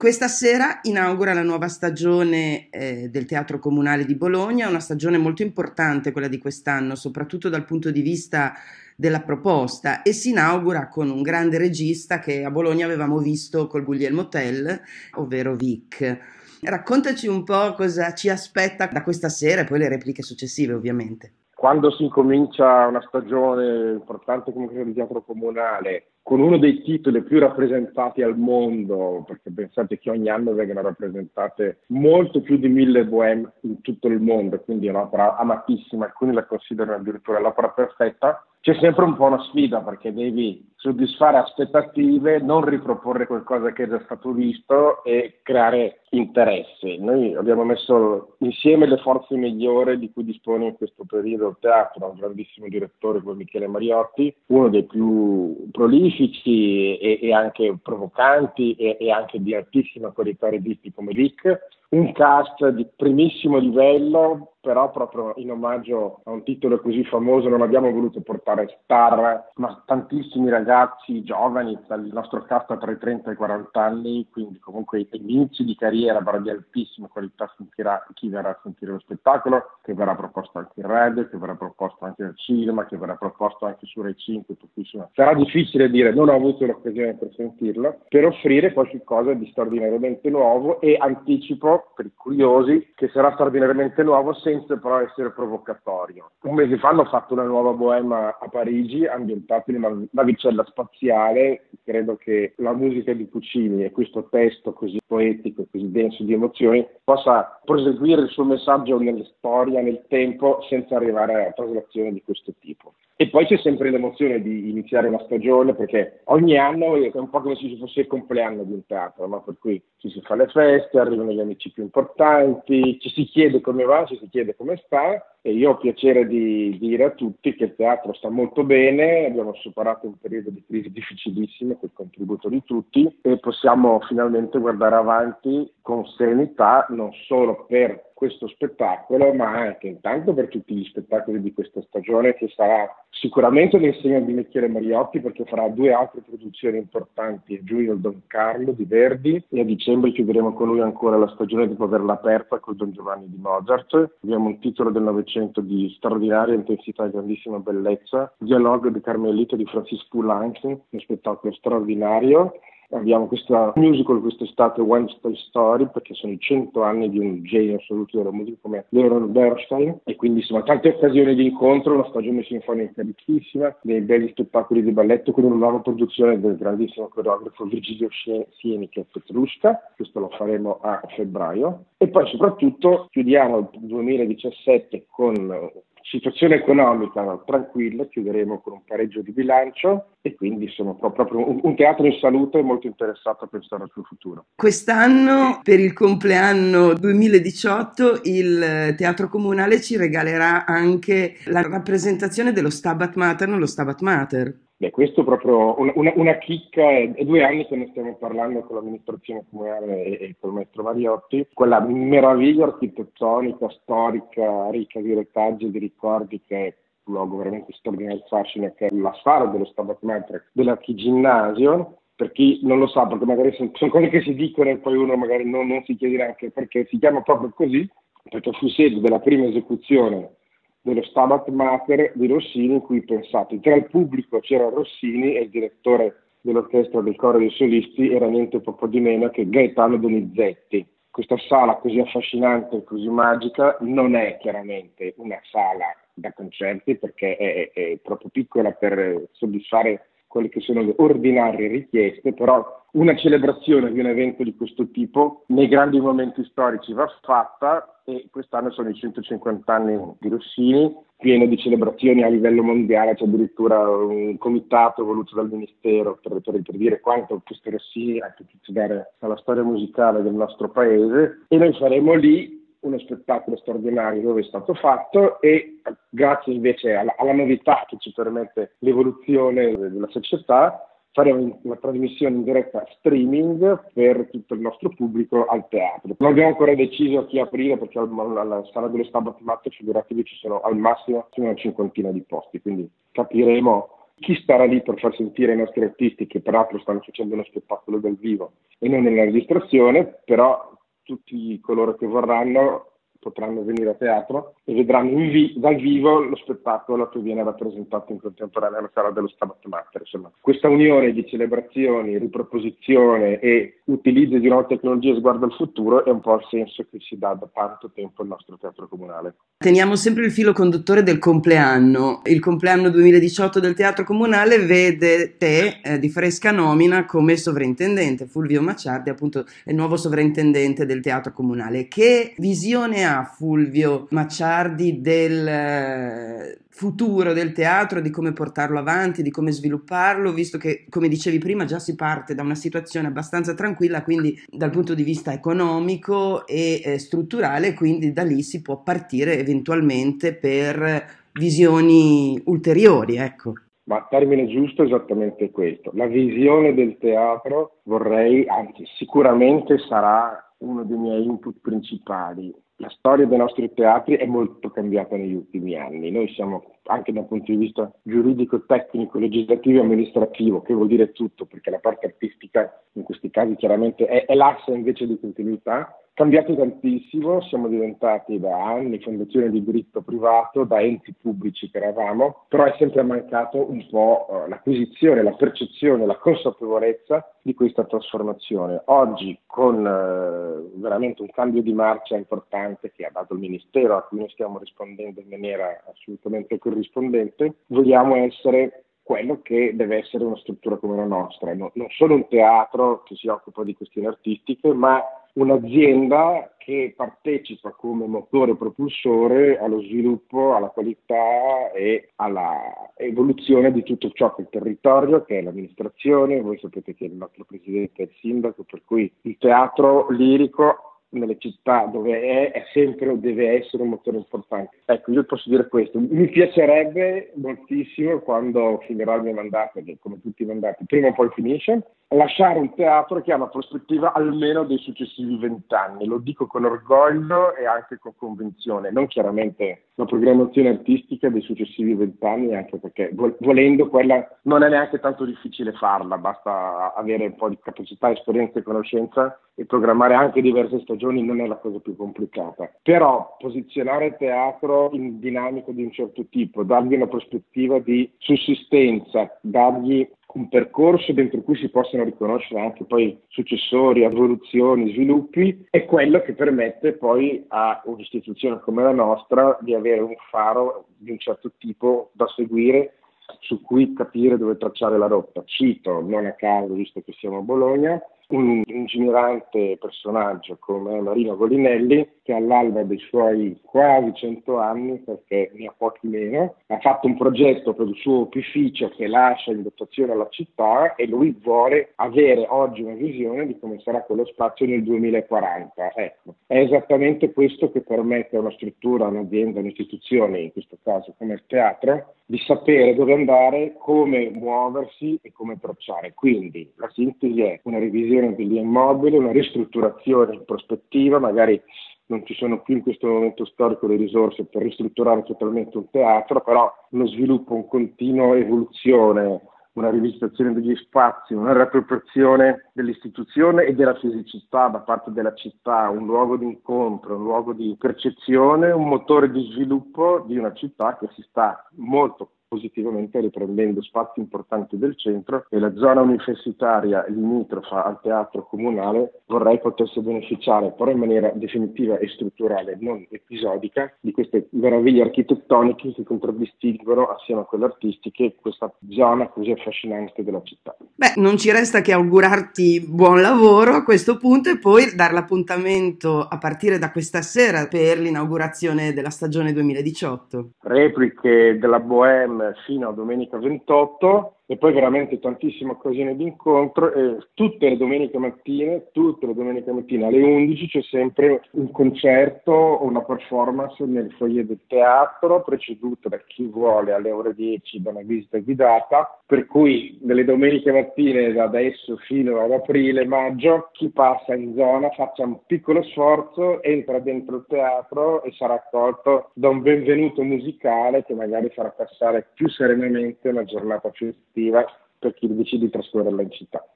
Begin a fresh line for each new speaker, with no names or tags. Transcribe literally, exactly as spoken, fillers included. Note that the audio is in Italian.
Questa sera inaugura la nuova stagione eh, del Teatro Comunale di Bologna, una stagione molto importante quella di quest'anno, soprattutto dal punto di vista della proposta, e si inaugura con un grande regista che a Bologna avevamo visto col Guglielmo Tell, ovvero Vic. Raccontaci un po' cosa ci aspetta da questa sera e poi le repliche successive, ovviamente.
Quando si incomincia una stagione importante come quella di Teatro Comunale, con uno dei titoli più rappresentati al mondo, perché pensate che ogni anno vengono rappresentate molto più di mille bohème in tutto il mondo, quindi è un'opera amatissima, alcuni la considerano addirittura l'opera perfetta, c'è sempre un po' una sfida perché devi soddisfare aspettative, non riproporre qualcosa che è già stato visto e creare interesse. Noi abbiamo messo insieme le forze migliori di cui dispone in questo periodo il teatro, un grandissimo direttore come Michele Mariotti, uno dei più prolifici e, e anche provocanti e, e anche di altissima qualità registi come Vic, un cast di primissimo livello, però proprio in omaggio a un titolo così famoso non abbiamo voluto portare star, ma tantissimi ragazzi giovani, il nostro cast ha tra i trenta e i quaranta anni, quindi comunque inizi di carriera, però di altissima qualità sentirà chi verrà a sentire lo spettacolo, che verrà proposto anche in radio, che verrà proposto anche al cinema, che verrà proposto anche su Rai cinque, per cui insomma, sarà difficile dire non ho avuto l'occasione per sentirlo, per offrire qualcosa di straordinariamente nuovo, e anticipo per i curiosi che sarà straordinariamente nuovo senza però essere provocatorio. Un mese fa hanno fatto una nuova bohème a Parigi ambientata in una navicella spaziale. Credo che la musica di Puccini e questo testo così poetico, così denso di emozioni possa proseguire il suo messaggio nella storia, nel tempo, senza arrivare a traslazioni di questo tipo. E poi c'è sempre l'emozione di iniziare una stagione, perché ogni anno è un po' come se ci fosse il compleanno di un teatro, no? Per cui ci si fa le feste, arrivano gli amici più importanti, ci si chiede come va, ci si chiede come sta, e io ho piacere di dire a tutti che il teatro sta molto bene, abbiamo superato un periodo di crisi difficilissimo col contributo di tutti e possiamo finalmente guardare avanti con serenità, non solo per questo spettacolo, ma anche intanto per tutti gli spettacoli di questa stagione, che sarà sicuramente l'insegna di Michele Mariotti, perché farà due altre produzioni importanti, a giugno il Don Carlo di Verdi e a dicembre chiuderemo con lui ancora la stagione dopo averla aperta col Don Giovanni di Mozart. Abbiamo un titolo del Novecento di straordinaria intensità e grandissima bellezza, Dialogo di Carmelita di Francis Poulenc, uno spettacolo straordinario. Abbiamo questa musical quest'estate, Wednesday Story, perché sono i cento anni di un genio assoluto della musica come Leonard Bernstein, e quindi insomma tante occasioni di incontro, una stagione sinfonica ricchissima, dei belli spettacoli di balletto con una nuova produzione del grandissimo coreografo Virgilio Sieni, che è Petrushka. Questo lo faremo a febbraio, e poi soprattutto chiudiamo il duemiladiciassette con situazione economica tranquilla, chiuderemo con un pareggio di bilancio, e quindi sono proprio un, un teatro in salute e molto interessato a pensare al suo futuro.
Quest'anno, per il compleanno duemiladiciotto, il Teatro Comunale ci regalerà anche la rappresentazione dello Stabat Mater nello Stabat Mater.
Beh, questo è proprio una, una, una chicca, è, è due anni che ne stiamo parlando con l'amministrazione comunale e, e col maestro Mariotti, quella meraviglia architettonica, storica, ricca di retaggi e di ricordi, che è un luogo veramente straordinario, fascino, che è la sala dello Stabat Mater dell'Archiginnasio. Per chi non lo sa, perché magari sono, sono cose che si dicono e poi uno magari non, non si chiede neanche perché, si chiama proprio così, perché fu sede della prima esecuzione dello Stabat Mater di Rossini, in cui, pensate, tra il pubblico c'era Rossini e il direttore dell'orchestra del coro dei solisti era niente poco di meno che Gaetano Donizetti. Questa sala così affascinante e così magica non è chiaramente una sala da concerti, perché è, è, è troppo piccola per soddisfare quelle che sono le ordinarie richieste, però una celebrazione di un evento di questo tipo nei grandi momenti storici va fatta, e quest'anno sono i centocinquanta anni di Rossini, pieno di celebrazioni a livello mondiale. C'è addirittura un comitato voluto dal Ministero per, per, per dire quanto questo Rossini ha potuto dare alla storia musicale del nostro paese, e noi faremo lì uno spettacolo straordinario dove è stato fatto, e grazie invece alla, alla novità che ci permette l'evoluzione della società, faremo una trasmissione in diretta streaming per tutto il nostro pubblico al teatro. Non abbiamo ancora deciso a chi aprire, perché alla sala dello Stabat Mater, figuratevi, ci sono al massimo una cinquantina di posti, quindi capiremo chi starà lì per far sentire i nostri artisti, che peraltro stanno facendo uno spettacolo dal vivo e non nella registrazione, però tutti coloro che vorranno potranno venire a teatro e vedranno in vi- dal vivo lo spettacolo che viene rappresentato in contemporanea alla Sala dello Stabat Mater. Insomma, questa unione di celebrazioni, riproposizione e utilizzo di nuove tecnologie sguardo al futuro è un po' il senso che si dà da tanto tempo al nostro teatro comunale.
Teniamo sempre il filo conduttore del compleanno. Il compleanno duemiladiciotto del Teatro Comunale vede te eh, di fresca nomina come sovrintendente. Fulvio Macciardi, appunto, è il nuovo sovrintendente del Teatro Comunale. Che visione ha Fulvio Macciardi del eh, futuro del teatro, di come portarlo avanti, di come svilupparlo, visto che, come dicevi prima, già si parte da una situazione abbastanza tranquilla, quindi dal punto di vista economico e eh, strutturale, quindi da lì si può partire eventualmente per visioni ulteriori, ecco.
Ma il termine giusto è esattamente questo. La visione del teatro vorrei, anzi sicuramente sarà uno dei miei input principali. La storia dei nostri teatri è molto cambiata negli ultimi anni. Noi siamo, anche dal punto di vista giuridico, tecnico, legislativo e amministrativo, che vuol dire tutto, perché la parte artistica in questi casi chiaramente è, è l'asse invece di continuità, cambiato tantissimo. Siamo diventati da anni fondazione di diritto privato, da enti pubblici che eravamo, però è sempre mancato un po' uh, l'acquisizione, la percezione, la consapevolezza di questa trasformazione. Oggi, con uh, veramente un cambio di marcia importante che ha dato il Ministero, a cui noi stiamo rispondendo in maniera assolutamente corrispondente, vogliamo essere quello che deve essere una struttura come la nostra, no, non solo un teatro che si occupa di questioni artistiche, ma un'azienda che partecipa come motore propulsore allo sviluppo, alla qualità e alla evoluzione di tutto ciò che è il territorio, che è l'amministrazione. Voi sapete che il nostro presidente è il sindaco, per cui il teatro lirico nelle città dove è, è sempre o deve essere un motore importante. Ecco, io posso dire questo. Mi piacerebbe moltissimo, quando finirà il mio mandato, che come tutti i mandati prima o poi finisce, lasciare un teatro che ha una prospettiva almeno dei successivi vent'anni. Lo dico con orgoglio e anche con convinzione, non chiaramente la programmazione artistica dei successivi vent'anni, anche perché volendo quella non è neanche tanto difficile farla, basta avere un po' di capacità, esperienza e conoscenza, e programmare anche diverse stagioni non è la cosa più complicata. Però posizionare il teatro in dinamica di un certo tipo, dargli una prospettiva di sussistenza, dargli un percorso dentro cui si possono riconoscere anche poi successori, evoluzioni, sviluppi, è quello che permette poi a un'istituzione come la nostra di avere un faro di un certo tipo da seguire, su cui capire dove tracciare la rotta. Cito, non a caso, visto che siamo a Bologna, un lungimirante personaggio come Marino Golinelli, che all'alba dei suoi quasi cento anni, perché ne ha pochi meno, ha fatto un progetto per il suo opificio che lascia in dotazione alla città, e lui vuole avere oggi una visione di come sarà quello spazio nel duemilaquaranta. Ecco, è esattamente questo che permette a una struttura, a un'azienda, a un'istituzione, in questo caso come il teatro, di sapere dove andare, come muoversi e come tracciare. Quindi la sintesi è una revisione degli immobili, una ristrutturazione in prospettiva, magari non ci sono più in questo momento storico le risorse per ristrutturare totalmente un teatro, però uno sviluppo, un continuo evoluzione, una rivisitazione degli spazi, una riappropriazione dell'istituzione e della fisicità da parte della città, un luogo di incontro, un luogo di percezione, un motore di sviluppo di una città che si sta molto positivamente riprendendo spazi importanti del centro, e la zona universitaria limitrofa al teatro comunale vorrei potesse beneficiare, però in maniera definitiva e strutturale, non episodica, di queste meraviglie architettoniche che contraddistinguono, assieme a quelle artistiche, questa zona così affascinante della città.
Beh, non ci resta che augurarti buon lavoro a questo punto e poi dare l'appuntamento a partire da questa sera per l'inaugurazione della stagione duemiladiciotto.
Repliche della Bohème fino a domenica ventotto, e poi veramente tantissime occasioni di incontro e tutte le domeniche mattine, tutte le domeniche mattine alle undici c'è sempre un concerto o una performance nel foyer del teatro, preceduto da chi vuole alle ore dieci da una visita guidata, per cui nelle domeniche mattine da adesso fino ad aprile, maggio, chi passa in zona faccia un piccolo sforzo, entra dentro il teatro e sarà accolto da un benvenuto musicale che magari farà passare più serenamente una giornata festiva per chi decide di trascorrerla in città.